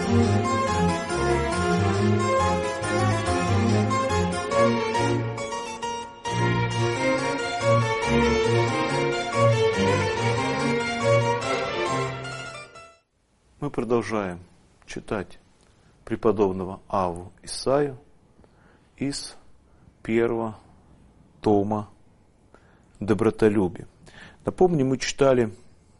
Мы продолжаем читать преподобного Авву Исаию из первого тома «Добротолюбие». Напомню, мы читали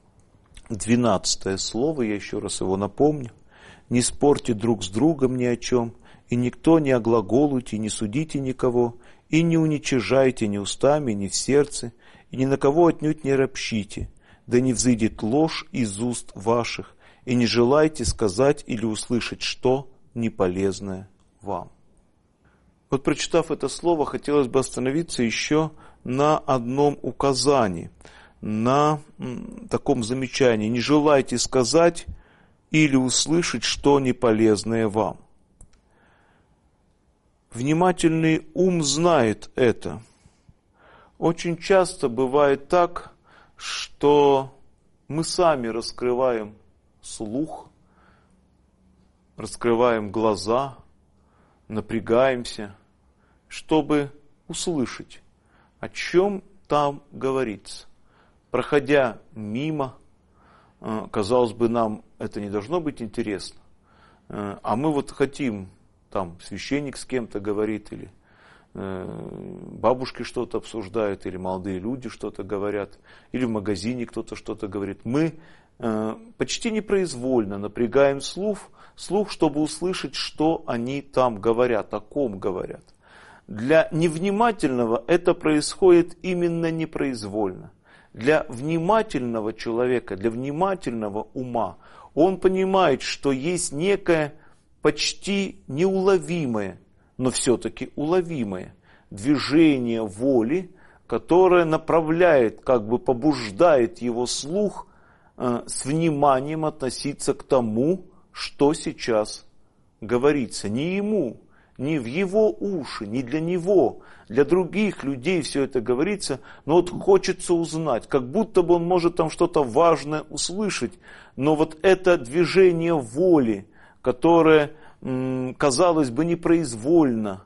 12 слово, я еще раз его напомню. «Не спорьте друг с другом ни о чем, и никто не оглаголуйте, не судите никого, и не уничижайте ни устами, ни в сердце, и ни на кого отнюдь не ропщите, да не взыдет ложь из уст ваших, и не желайте сказать или услышать что неполезное вам». Вот прочитав это слово, хотелось бы остановиться еще на одном указании, на таком замечании. Не желайте сказать или услышать что неполезное вам. Внимательный ум знает это. Очень часто бывает так, что мы сами раскрываем слух, раскрываем глаза, напрягаемся, чтобы услышать, о чем там говорится. Проходя мимо, казалось бы, нам это не должно быть интересно, а мы вот хотим, там священник с кем-то говорит, или бабушки что-то обсуждают, или молодые люди что-то говорят, или в магазине кто-то что-то говорит. Мы почти непроизвольно напрягаем слух, чтобы услышать, что они там говорят, о ком говорят. Для невнимательного это происходит именно непроизвольно. Для внимательного человека, для внимательного ума, он понимает, что есть некое почти неуловимое, но все-таки уловимое движение воли, которое направляет, как бы побуждает его слух с вниманием относиться к тому, что сейчас говорится. Не ему, не в его уши, не для него, для других людей все это говорится, но вот хочется узнать, как будто бы он может там что-то важное услышать, но вот это движение воли, которое, казалось бы, непроизвольно,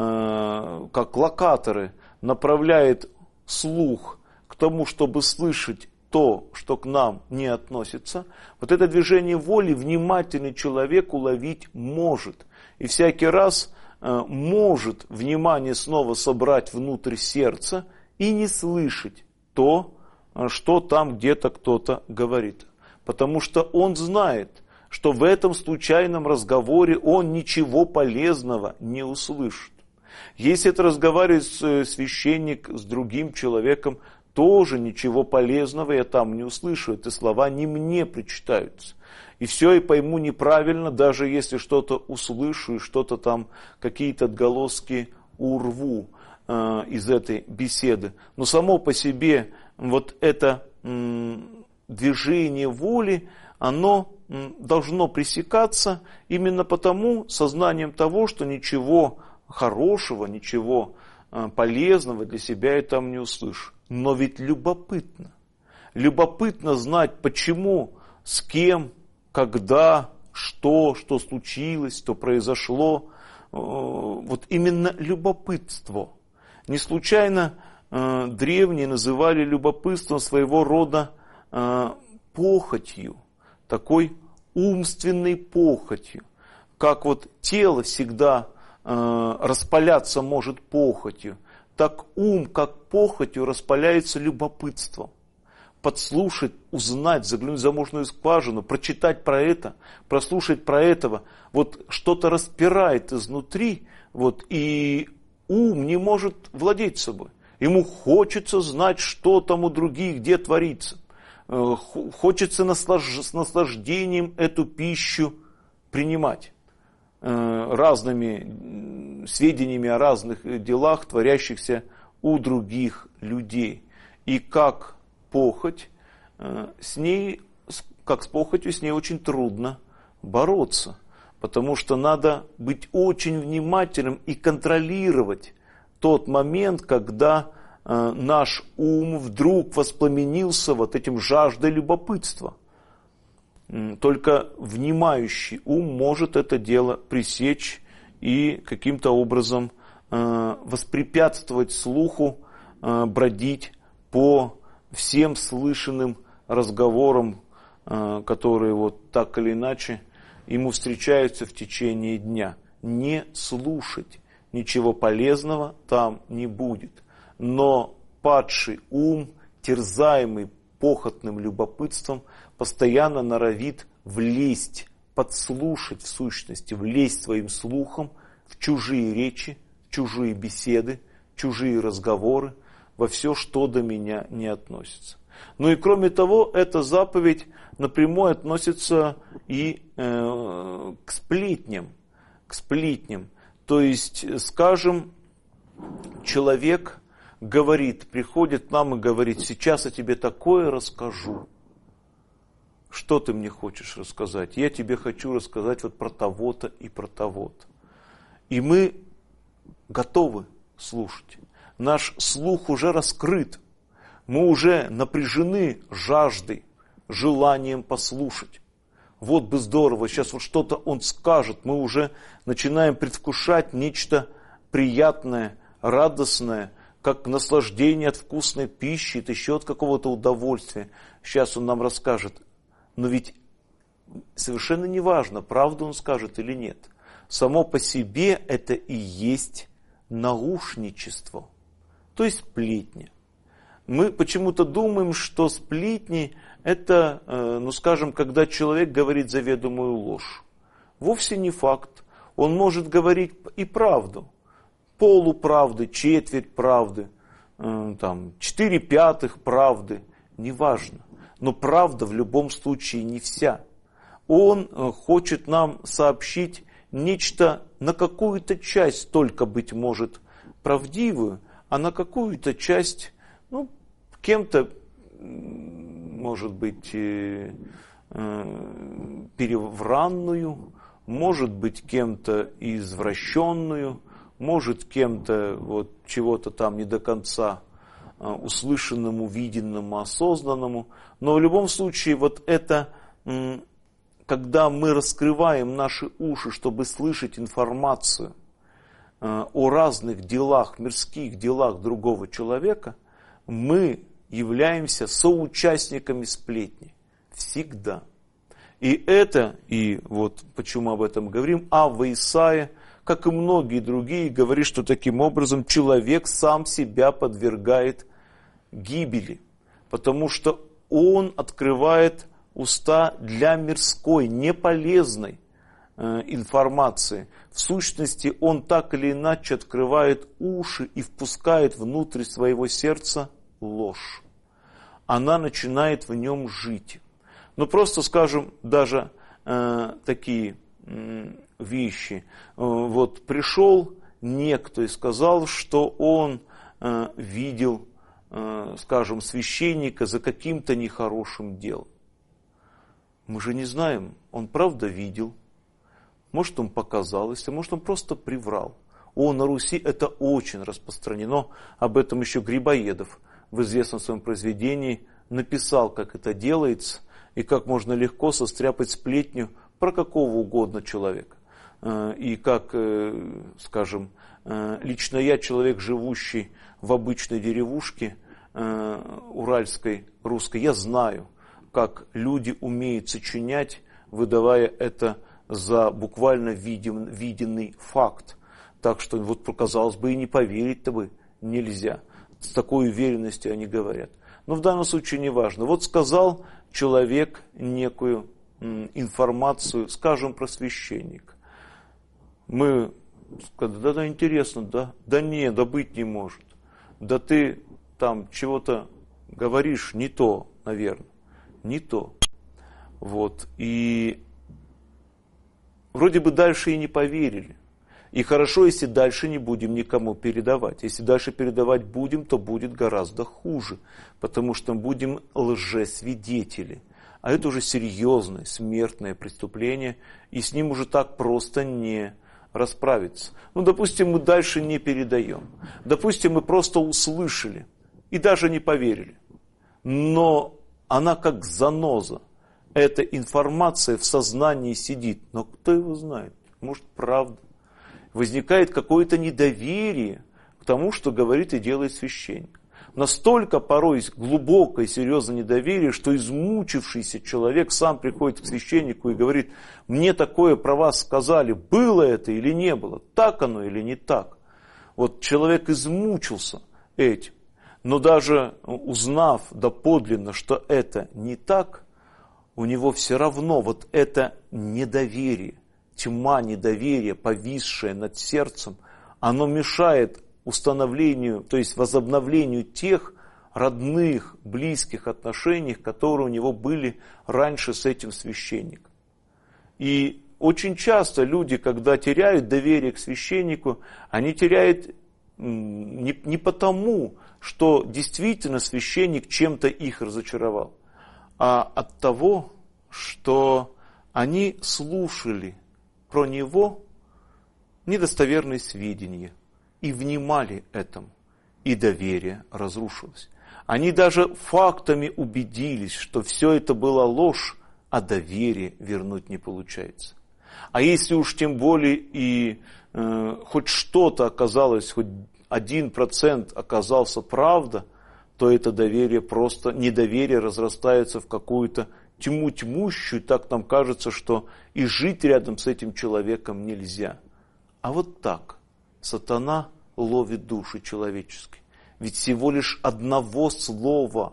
как локаторы, направляет слух к тому, чтобы слышать то, что к нам не относится, вот это движение воли внимательный человек уловить может. И всякий раз может внимание снова собрать внутрь сердца и не слышать то, что там где-то кто-то говорит. Потому что он знает, что в этом случайном разговоре он ничего полезного не услышит. Если это разговаривает священник с другим человеком, тоже ничего полезного я там не услышу. Эти слова не мне причитаются. И все, и пойму неправильно, даже если что-то услышу и что-то там, какие-то отголоски урву из этой беседы. Но само по себе вот это движение воли, оно должно пресекаться именно потому, сознанием того, что ничего хорошего, ничего полезного для себя я там не услышу. Но ведь любопытно. Любопытно знать, почему, с кем, когда, что случилось, что произошло. Вот именно любопытство. Не случайно древние называли любопытством своего рода похотью, такой умственной похотью. Как вот тело всегда распаляться может похотью, так ум, как похотью, распаляется любопытством. Подслушать, узнать, заглянуть в замочную скважину, прочитать про это, прослушать про этого. Вот что-то распирает изнутри, вот, и ум не может владеть собой. Ему хочется знать, что там у других, где творится. Хочется с наслаждением эту пищу принимать. Разными сведениями о разных делах, творящихся у других людей. И как похоть, с ней, как с похотью, с ней очень трудно бороться. Потому что надо быть очень внимательным и контролировать тот момент, когда наш ум вдруг воспламенился вот этим жаждой любопытства. Только внимающий ум может это дело пресечь и каким-то образом воспрепятствовать слуху бродить по всем слышанным разговорам, которые вот так или иначе ему встречаются в течение дня. Не слушать, ничего полезного там не будет. Но падший ум, терзаемый похотным любопытством, постоянно норовит влезть, подслушать в сущности, влезть своим слухом в чужие речи, в чужие беседы, чужие разговоры, во все, что до меня не относится. Ну и кроме того, эта заповедь напрямую относится и к сплетням. То есть, скажем, человек говорит, приходит к нам и говорит: сейчас я тебе такое расскажу. Что ты мне хочешь рассказать? Я тебе хочу рассказать вот про того-то и про того-то. И мы готовы слушать. Наш слух уже раскрыт. Мы уже напряжены жаждой, желанием послушать. Вот бы здорово, сейчас вот что-то он скажет. Мы уже начинаем предвкушать нечто приятное, радостное, как наслаждение от вкусной пищи, еще от какого-то удовольствия. Сейчас он нам расскажет. Но ведь совершенно не важно, правду он скажет или нет. Само по себе это и есть наушничество, то есть сплетни. Мы почему-то думаем, что сплетни это, скажем, когда человек говорит заведомую ложь. Вовсе не факт. Он может говорить и правду. Полуправды, четверть правды, 4/5 правды, неважно. Но правда в любом случае не вся. Он хочет нам сообщить нечто на какую-то часть только, быть может, правдивую, а на какую-то часть, кем-то, может быть, перевранную, может быть, кем-то извращенную, может, кем-то вот чего-то там не до конца услышанному, виденному, осознанному. Но в любом случае, вот это, когда мы раскрываем наши уши, чтобы слышать информацию о разных делах, мирских делах другого человека, мы являемся соучастниками сплетни. Всегда. И вот почему об этом говорим, Авва Исаия, как и многие другие, говорит, что таким образом человек сам себя подвергает гибели, потому что он открывает уста для мирской, неполезной информации. В сущности, он так или иначе открывает уши и впускает внутрь своего сердца ложь. Она начинает в нем жить. Просто, скажем, даже такие вещи. Вот пришел некто и сказал, что он видел, скажем, священника за каким-то нехорошим делом. Мы же не знаем, он правда видел, может он показалось, а может он просто приврал. На Руси это очень распространено, об этом еще Грибоедов в известном своем произведении написал, как это делается, и как можно легко состряпать сплетню про какого угодно человека. И как, скажем, лично я, человек, живущий в обычной деревушке уральской, русской, я знаю, как люди умеют сочинять, выдавая это за буквально виденный факт. Так что, вот, казалось бы, и не поверить-то бы нельзя. С такой уверенностью они говорят. Но в данном случае не важно. Вот сказал человек некую информацию, скажем, про священника. Мы сказали: да, интересно, да? Да нет, да быть не может. Да ты там чего-то говоришь не то, наверное. Не то. Вот. И вроде бы дальше и не поверили. И хорошо, если дальше не будем никому передавать. Если дальше передавать будем, то будет гораздо хуже. Потому что мы будем лжесвидетели. А это уже серьезное, смертное преступление. И с ним уже так просто не расправиться. Допустим, мы дальше не передаем. Допустим, мы просто услышали и даже не поверили. Но она как заноза эта информация в сознании сидит. Но кто его знает? Может, правда. Возникает какое-то недоверие к тому, что говорит и делает священник. Настолько порой есть глубокое и серьезное недоверие, что измучившийся человек сам приходит к священнику и говорит: мне такое про вас сказали, было это или не было, так оно или не так. Вот человек измучился этим, но даже узнав доподлинно, что это не так, у него все равно вот это недоверие, тьма недоверия, повисшая над сердцем, оно мешает установлению, то есть возобновлению тех родных, близких отношений, которые у него были раньше с этим священником. И очень часто люди, когда теряют доверие к священнику, они теряют не потому, что действительно священник чем-то их разочаровал, а от того, что они слушали про него недостоверные сведения и внимали этому, и доверие разрушилось. Они даже фактами убедились, что все это была ложь, а доверие вернуть не получается. А если уж тем более и хоть что-то оказалось, хоть 1% оказался правда, то это доверие просто, недоверие разрастается в какую-то тьму тьмущую, так нам кажется, что и жить рядом с этим человеком нельзя. А вот так сатана ловит души человеческие. Ведь всего лишь одного слова,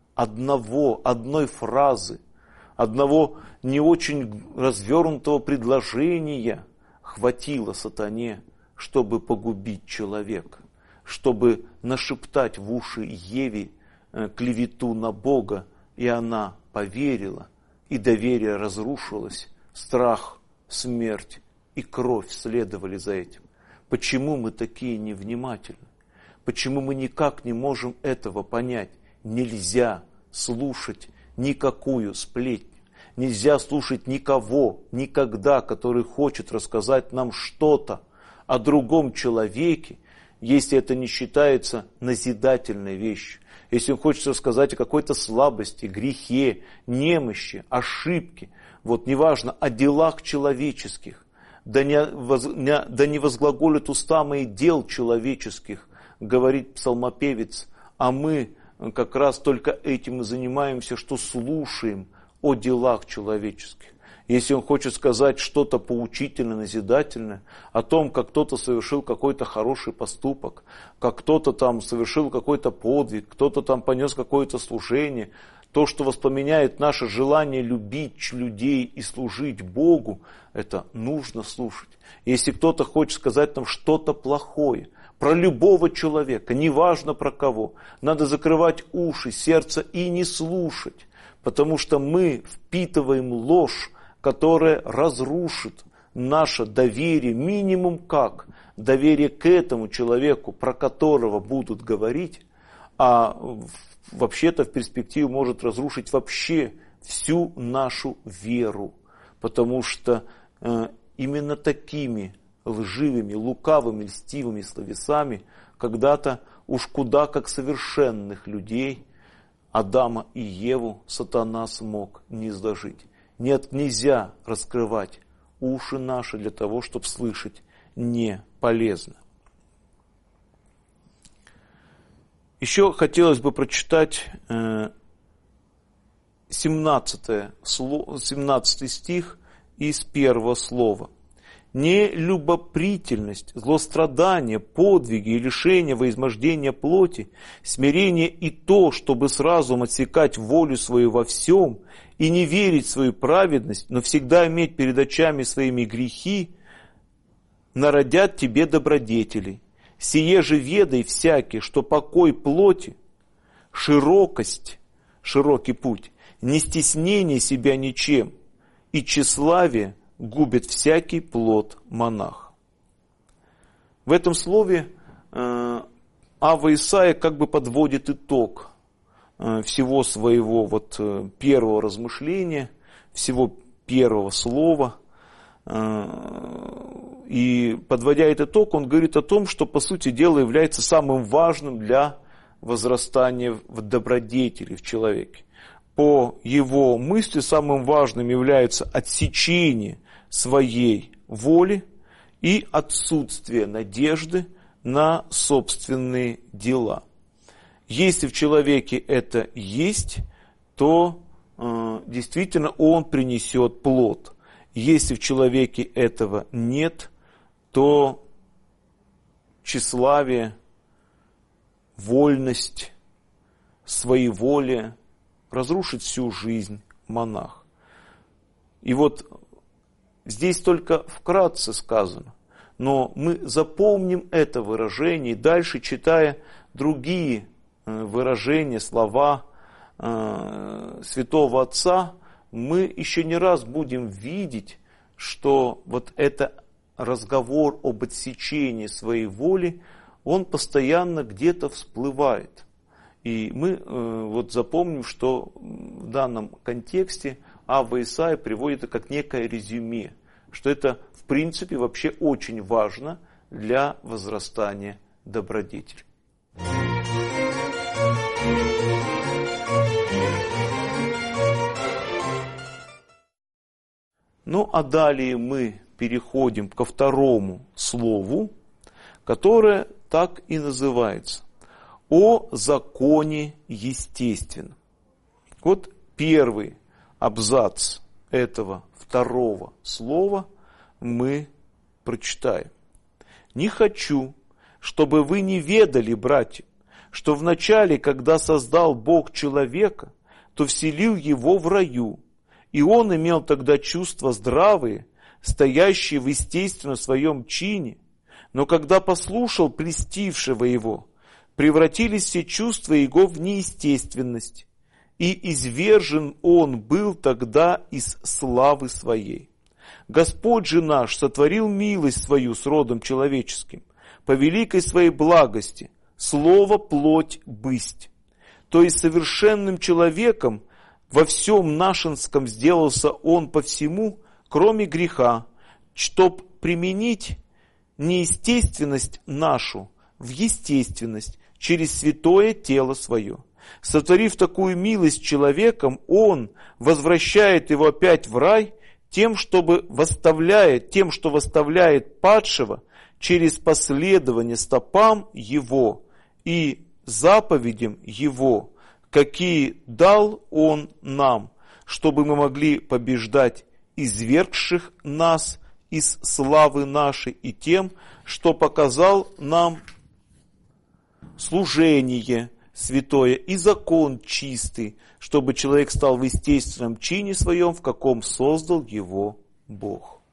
одной фразы, одного не очень развернутого предложения хватило сатане, чтобы погубить человека, чтобы нашептать в уши Еве клевету на Бога, и она поверила, и доверие разрушилось, страх, смерть и кровь следовали за этим. Почему мы такие невнимательны? Почему мы никак не можем этого понять? Нельзя слушать никакую сплетню. Нельзя слушать никого, никогда, который хочет рассказать нам что-то о другом человеке, если это не считается назидательной вещью. Если он хочет рассказать о какой-то слабости, грехе, немощи, ошибке, вот неважно, о делах человеческих, да не возглаголят уста мои дел человеческих, говорит псалмопевец, а мы как раз только этим и занимаемся, что слушаем о делах человеческих. Если он хочет сказать что-то поучительное, назидательное, о том, как кто-то совершил какой-то хороший поступок, как кто-то там совершил какой-то подвиг, кто-то там понес какое-то служение, то, что воспламеняет наше желание любить людей и служить Богу, это нужно слушать. Если кто-то хочет сказать нам что-то плохое, про любого человека, неважно про кого, надо закрывать уши, сердце и не слушать, потому что мы впитываем ложь, которая разрушит наше доверие, минимум как доверие к этому человеку, про которого будут говорить, а вообще-то в перспективе может разрушить вообще всю нашу веру, потому что именно такими лживыми, лукавыми, льстивыми словесами когда-то уж куда как совершенных людей Адама и Еву сатана смог низложить. Нет, нельзя раскрывать уши наши для того, чтобы слышать, не полезно. Еще хотелось бы прочитать 17 стих из первого слова. Нелюбопрительность, злострадание, подвиги и лишение во измождение плоти, смирение и то, чтобы с разумом отсекать волю свою во всем и не верить в свою праведность, но всегда иметь перед очами своими грехи, народят тебе добродетели. Сие же ведай всякий, что покой плоти, широкость, широкий путь, не стеснение себя ничем и тщеславие губит всякий плод монах. В этом слове Ава Исаия как бы подводит итог всего своего первого размышления, всего первого слова. И подводя этот итог, он говорит о том, что по сути дела является самым важным для возрастания в добродетели в человеке. по его мысли самым важным является отсечение своей воли и отсутствие надежды на собственные дела. Если в человеке это есть, то действительно он принесет плод. Если в человеке этого нет, то тщеславие, вольность, своеволие разрушит всю жизнь монах. И вот здесь только вкратце сказано, но мы запомним это выражение, и дальше, читая другие выражения, слова Святого Отца, мы еще не раз будем видеть, что вот это разговор об отсечении своей воли, он постоянно где-то всплывает. И мы вот запомним, что в данном контексте Авва Исаия приводит это как некое резюме, что это в принципе вообще очень важно для возрастания добродетели. Ну а далее мы переходим ко второму слову, которое так и называется: о законе естественном. Вот первый абзац этого второго слова мы прочитаем. «Не хочу, чтобы вы не ведали, братья, что вначале, когда создал Бог человека, то вселил его в раю, и он имел тогда чувства здравые, стоящие в естественном своем чине, но когда послушал плестившего его, превратились все чувства его в неестественность, и извержен он был тогда из славы своей. Господь же наш сотворил милость свою с родом человеческим, по великой своей благости, слово плоть бысть. То есть совершенным человеком во всем нашинском сделался он по всему, кроме греха, чтоб применить неестественность нашу в естественность через святое тело свое. Сотворив такую милость человеком, он возвращает его опять в рай тем, что восставляет падшего через последование стопам его и заповедям его, какие дал он нам, чтобы мы могли побеждать извергших нас из славы нашей, и тем, что показал нам служение святое и закон чистый, чтобы человек стал в естественном чине своем, в каком создал его Бог».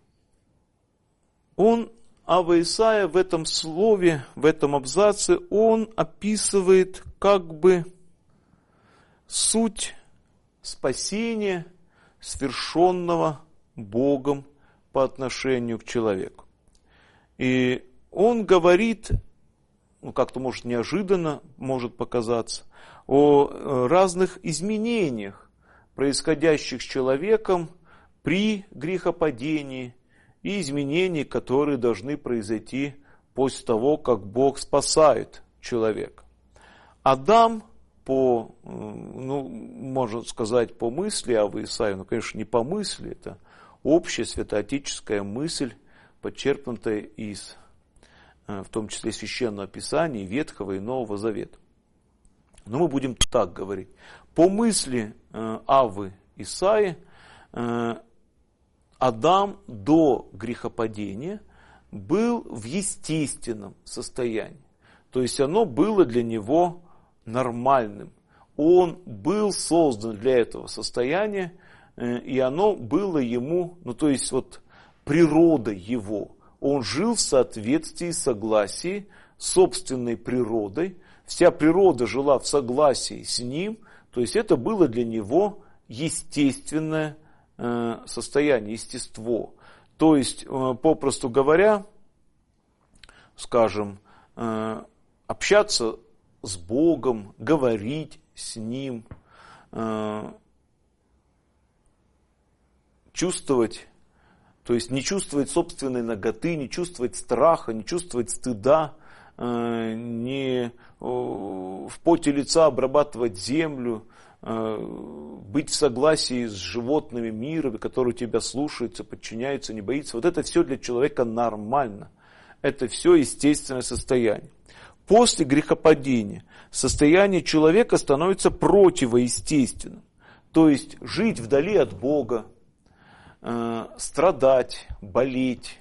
Авва Исаия в этом слове, в этом абзаце, он описывает как бы суть спасения, свершенного Богом по отношению к человеку. И он говорит, как-то может неожиданно может показаться, о разных изменениях, происходящих с человеком при грехопадении, и изменений, которые должны произойти после того, как Бог спасает человека. Адам, можно сказать, по мысли Аввы Исаии, но, конечно, не по мысли, это общая святоотеческая мысль, подчеркнутая из, в том числе, Священного Писания, Ветхого и Нового Завета. Но мы будем так говорить. По мысли Аввы Исаии, Адам до грехопадения был в естественном состоянии. То есть оно было для него нормальным. Он был создан для этого состояния, и оно было ему, природой его. Он жил в соответствии, согласии с собственной природой. Вся природа жила в согласии с ним. То есть это было для него естественное состояние, естество. То есть, попросту говоря, скажем, общаться с Богом, говорить с Ним, чувствовать, то есть не чувствовать собственной наготы, не чувствовать страха, не чувствовать стыда, не в поте лица обрабатывать землю, быть в согласии с животными мира, которые тебя слушаются, подчиняются, не боятся. Вот это все для человека нормально. Это все естественное состояние. После грехопадения состояние человека становится противоестественным. То есть жить вдали от Бога, страдать, болеть,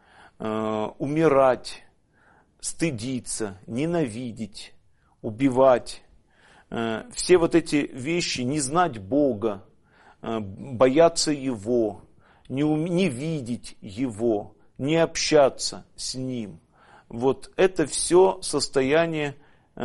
умирать, стыдиться, ненавидеть, убивать. Все вот эти вещи, не знать Бога, бояться Его, не видеть Его, не общаться с Ним. Вот это все состояние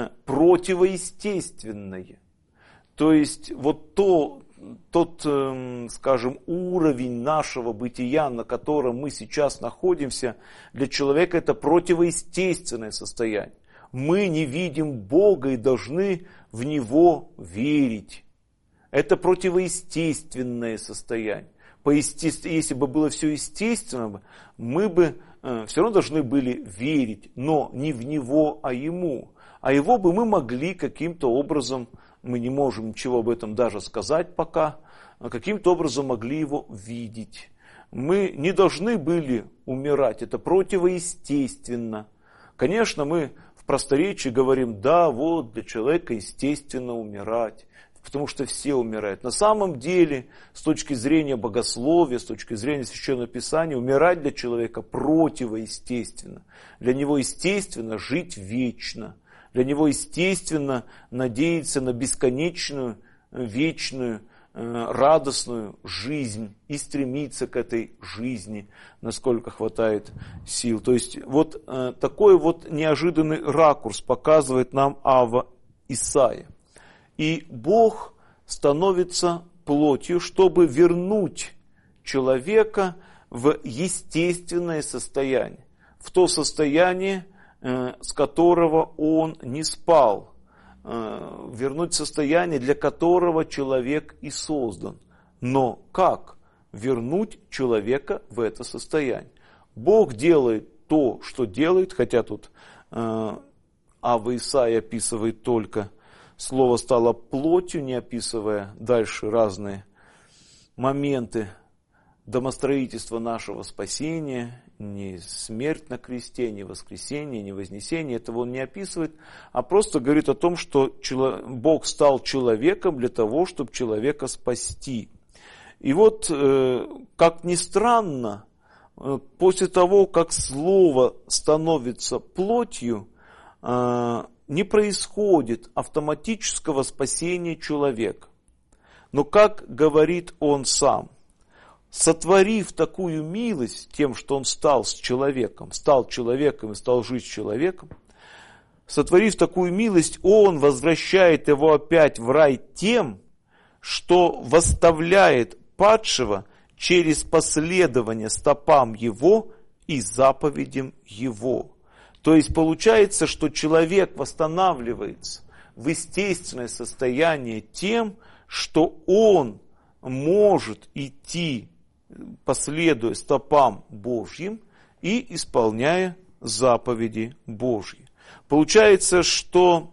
противоестественное. То есть вот тот, скажем, уровень нашего бытия, на котором мы сейчас находимся, для человека это противоестественное состояние. Мы не видим Бога и должны в Него верить. Это противоестественное состояние. Если бы было все естественно, мы бы все равно должны были верить, но не в Него, а Ему. А Его бы мы могли каким-то образом, мы не можем ничего об этом даже сказать пока, каким-то образом могли Его видеть. Мы не должны были умирать, это противоестественно. Конечно, мы в просторечии говорим, да, вот для человека естественно умирать, потому что все умирают. На самом деле, с точки зрения богословия, с точки зрения Священного Писания, умирать для человека противоестественно. Для него естественно жить вечно. Для него естественно надеяться на бесконечную, вечную, радостную жизнь и стремиться к этой жизни, насколько хватает сил. То есть вот такой вот неожиданный ракурс показывает нам Авва Исаия. И Бог становится плотью, чтобы вернуть человека в естественное состояние, в то состояние, с которого он не спал, вернуть состояние, для которого человек и создан. Но как вернуть человека в это состояние? Бог делает то, что делает, хотя тут Авва Исаия описывает только слово стало плотью, не описывая дальше разные моменты домостроительства нашего спасения, ни смерть на кресте, ни воскресение, ни вознесение, этого он не описывает, а просто говорит о том, что Бог стал человеком для того, чтобы человека спасти. И вот, как ни странно, после того, как слово становится плотью, не происходит автоматического спасения человека. Но как говорит он сам, сотворив такую милость тем, что он стал человеком и стал жить с человеком, сотворив такую милость, он возвращает его опять в рай тем, что восставляет падшего через последование стопам его и заповедям его. То есть получается, что человек восстанавливается в естественное состояние тем, что он может идти, последуя стопам Божьим и исполняя заповеди Божьи. Получается, что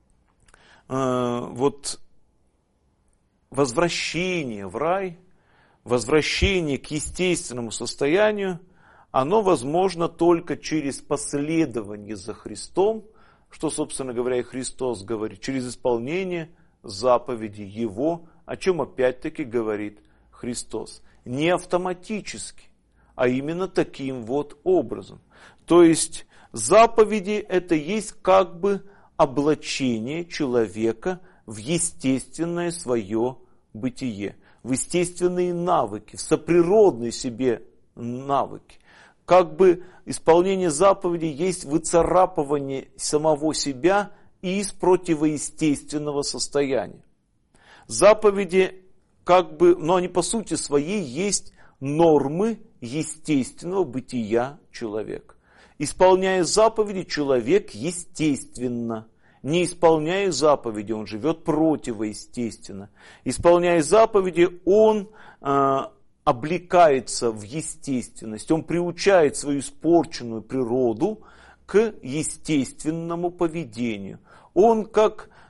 вот возвращение в рай, возвращение к естественному состоянию, оно возможно только через последование за Христом, что, собственно говоря, и Христос говорит, через исполнение заповедей Его, о чем опять-таки говорит Христос. Не автоматически, а именно таким вот образом. То есть заповеди это есть как бы облачение человека в естественное свое бытие, в естественные навыки, в соприродные себе навыки. Как бы исполнение заповедей есть выцарапывание самого себя из противоестественного состояния. Заповеди, как бы, но они по сути своей есть нормы естественного бытия человека. Исполняя заповеди, человек естественно. Не исполняя заповеди, он живет противоестественно. Исполняя заповеди, он облекается в естественность, он приучает свою испорченную природу к естественному поведению. Он как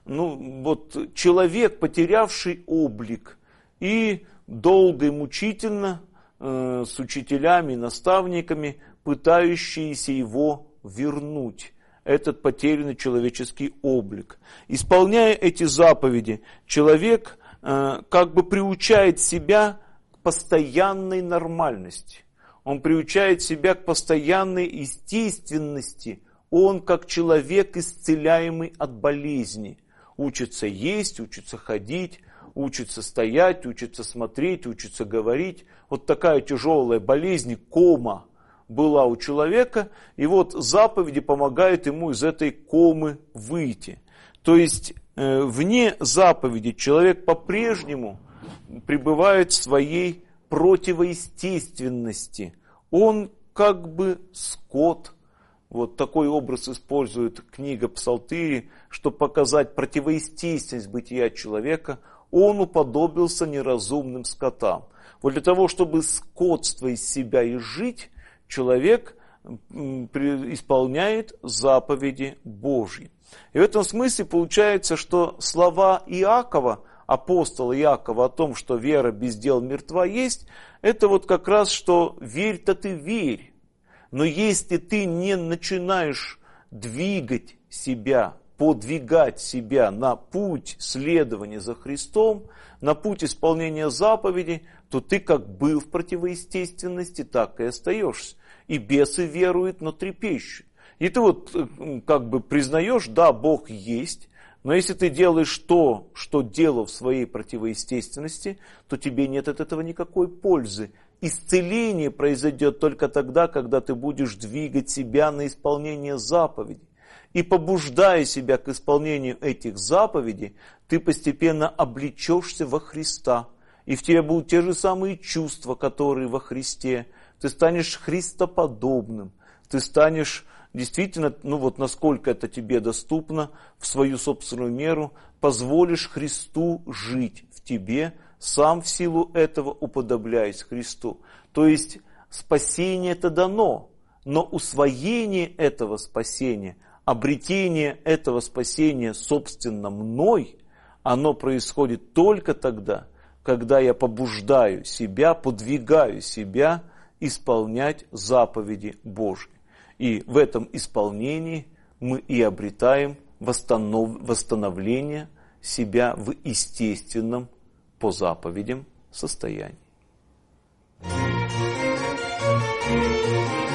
человек, потерявший облик и долго и мучительно с учителями, наставниками, пытающиеся его вернуть, этот потерянный человеческий облик. Исполняя эти заповеди, человек как бы приучает себя к постоянной нормальности. Он приучает себя к постоянной естественности. Он, как человек, исцеляемый от болезни, учится есть, учится ходить, учится стоять, учится смотреть, учится говорить. Вот такая тяжелая болезнь, кома была у человека, и вот заповеди помогают ему из этой комы выйти. То есть вне заповеди человек по-прежнему пребывает в своей противоестественности. Он как бы скот. Вот такой образ использует книга Псалтири, чтобы показать противоестественность бытия человека. Он уподобился неразумным скотам. Вот для того, чтобы скотство из себя изжить, человек исполняет заповеди Божьи. И в этом смысле получается, что слова Иакова, апостола Иакова о том, что вера без дел мертва есть, это вот как раз, что верь-то ты верь. Но если ты не начинаешь двигать себя, подвигать себя на путь следования за Христом, на путь исполнения заповедей, то ты как был в противоестественности, так и остаешься. И бесы веруют, но трепещут. И ты вот как бы признаешь, да, Бог есть, но если ты делаешь то, что делал в своей противоестественности, то тебе нет от этого никакой пользы. Исцеление произойдет только тогда, когда ты будешь двигать себя на исполнение заповедей. И побуждая себя к исполнению этих заповедей, ты постепенно облечешься во Христа. И в тебе будут те же самые чувства, которые во Христе. Ты станешь христоподобным. Ты станешь действительно, насколько это тебе доступно, в свою собственную меру, позволишь Христу жить в тебе, сам в силу этого уподобляясь Христу. То есть спасение это дано, но усвоение этого спасения, обретение этого спасения собственно мной, оно происходит только тогда, когда я побуждаю себя, подвигаю себя исполнять заповеди Божьи. И в этом исполнении мы и обретаем восстановление себя в естественном по заповедям состоянии.